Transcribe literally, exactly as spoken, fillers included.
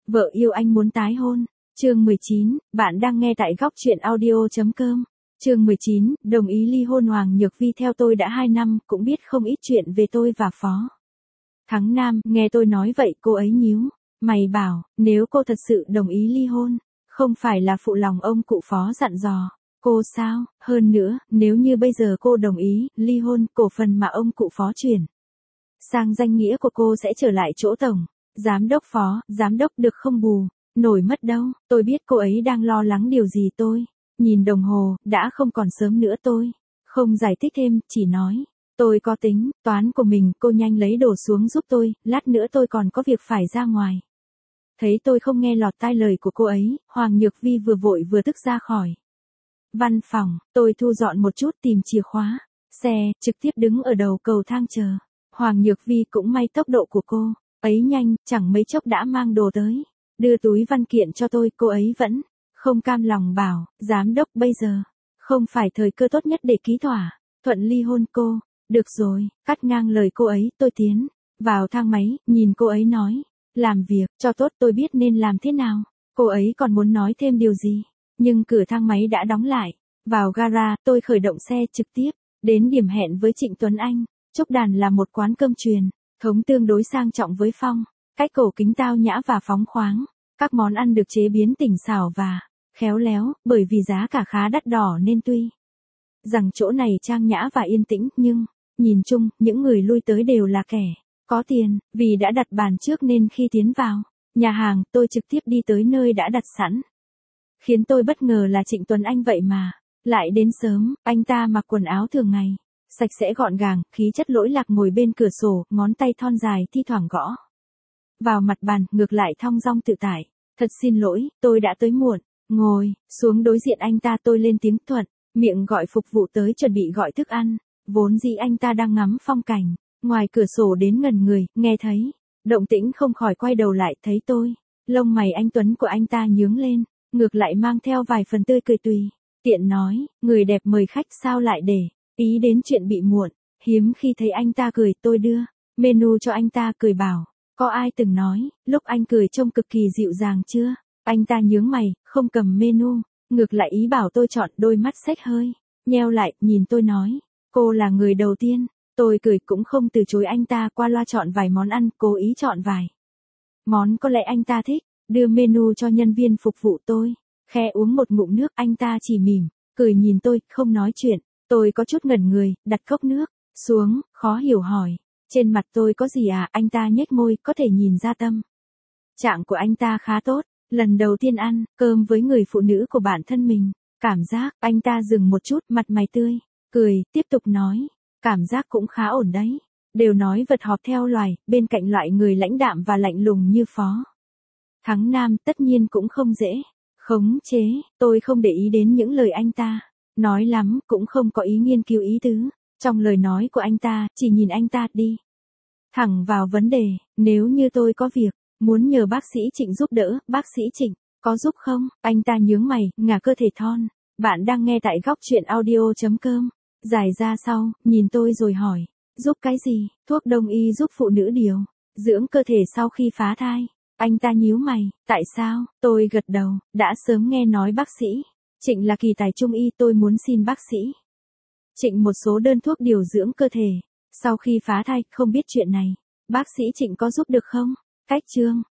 Vợ yêu anh muốn tái hôn. Chương mười chín, bạn đang nghe tại góc truyện audio.com. Chương mười chín, đồng ý ly hôn. Hoàng Nhược Vi theo tôi đã hai năm, cũng biết không ít chuyện về tôi và Phó Thắng Nam. Nghe tôi nói vậy cô ấy nhíu mày bảo, nếu cô thật sự đồng ý ly hôn, không phải là phụ lòng ông cụ Phó dặn dò cô sao? Hơn nữa, nếu như bây giờ cô đồng ý ly hôn, cổ phần mà ông cụ Phó chuyển sang danh nghĩa của cô sẽ trở lại chỗ tổng giám đốc Phó giám đốc được không bù nổi mất đâu. Tôi biết cô ấy đang lo lắng điều gì. Tôi nhìn đồng hồ, đã không còn sớm nữa. Tôi không giải thích thêm, chỉ nói, tôi có tính toán của mình. Cô nhanh lấy đồ xuống giúp tôi, lát nữa tôi còn có việc phải ra ngoài. Thấy tôi không nghe lọt tai lời của cô ấy, Hoàng Nhược Vi vừa vội vừa tức ra khỏi văn phòng. Tôi thu dọn một chút, tìm chìa khóa xe, trực tiếp đứng ở đầu cầu thang chờ. Hoàng Nhược Vi cũng may tốc độ của cô ấy nhanh, chẳng mấy chốc đã mang đồ tới, đưa túi văn kiện cho tôi. Cô ấy vẫn không cam lòng bảo, giám đốc bây giờ không phải thời cơ tốt nhất để ký thỏa thuận ly hôn. Cô, được rồi, cắt ngang lời cô ấy. Tôi tiến vào thang máy, nhìn cô ấy nói, làm việc cho tốt. Tôi biết nên làm thế nào. Cô ấy còn muốn nói thêm điều gì, nhưng cửa thang máy đã đóng lại. Vào gara, tôi khởi động xe trực tiếp đến điểm hẹn với Trịnh Tuấn Anh. Trúc Đàn là một quán cơm truyền thống tương đối sang trọng với phong cách cổ kính tao nhã và phóng khoáng. Các món ăn được chế biến tinh xảo và khéo léo, bởi vì giá cả khá đắt đỏ nên tuy rằng chỗ này trang nhã và yên tĩnh, nhưng nhìn chung, những người lui tới đều là kẻ có tiền. Vì đã đặt bàn trước nên khi tiến vào nhà hàng, tôi trực tiếp đi tới nơi đã đặt sẵn. Khiến tôi bất ngờ là Trịnh Tuấn Anh vậy mà lại đến sớm. Anh ta mặc quần áo thường ngày, sạch sẽ gọn gàng, khí chất lỗi lạc, ngồi bên cửa sổ, ngón tay thon dài thi thoảng gõ vào mặt bàn, ngược lại thong dong tự tại. Thật xin lỗi, tôi đã tới muộn. Ngồi xuống đối diện anh ta, tôi lên tiếng thuận miệng gọi phục vụ tới chuẩn bị gọi thức ăn. Vốn dĩ anh ta đang ngắm phong cảnh ngoài cửa sổ đến ngẩn người, nghe thấy động tĩnh không khỏi quay đầu lại. Thấy tôi, lông mày anh tuấn của anh ta nhướng lên, ngược lại mang theo vài phần tươi cười tùy tiện nói, người đẹp mời khách sao lại để ý đến chuyện bị muộn. Hiếm khi thấy anh ta cười. Tôi đưa menu cho anh ta, cười bảo, có ai từng nói lúc anh cười trông cực kỳ dịu dàng chưa? Anh ta nhướng mày, không cầm menu, ngược lại ý bảo tôi chọn. Đôi mắt xếch hơi nheo lại, nhìn tôi nói, cô là người đầu tiên. Tôi cười cũng không từ chối anh ta, qua loa chọn vài món ăn, cố ý chọn vài món có lẽ anh ta thích, đưa menu cho nhân viên phục vụ. Tôi khe uống một ngụm nước, anh ta chỉ mỉm cười nhìn tôi, không nói chuyện. Tôi có chút ngẩn người, đặt cốc nước xuống, khó hiểu hỏi, trên mặt tôi có gì à? Anh ta nhếch môi, có thể nhìn ra tâm trạng của anh ta khá tốt. Lần đầu tiên ăn cơm với người phụ nữ của bản thân mình, cảm giác. Anh ta dừng một chút, mặt mày tươi cười, tiếp tục nói, cảm giác cũng khá ổn đấy. Đều nói vật họp theo loài, bên cạnh loại người lãnh đạm và lạnh lùng như Phó Thắng Nam, tất nhiên cũng không dễ khống chế. Tôi không để ý đến những lời anh ta nói lắm, cũng không có ý nghiên cứu ý tứ trong lời nói của anh ta, chỉ nhìn anh ta đi thẳng vào vấn đề. Nếu như tôi có việc muốn nhờ bác sĩ Trịnh giúp đỡ, bác sĩ Trịnh có giúp không? Anh ta nhướng mày, ngả cơ thể thon. Bạn đang nghe tại góc truyện audio.com. Giải ra sau, nhìn tôi rồi hỏi, giúp cái gì? Thuốc đông y giúp phụ nữ điều dưỡng cơ thể sau khi phá thai. Anh ta nhíu mày, tại sao? Tôi gật đầu, đã sớm nghe nói bác sĩ Trịnh là kỳ tài trung y. Tôi muốn xin bác sĩ Trịnh một số đơn thuốc điều dưỡng cơ thể sau khi phá thai. Không biết chuyện này bác sĩ Trịnh có giúp được không? Cách chương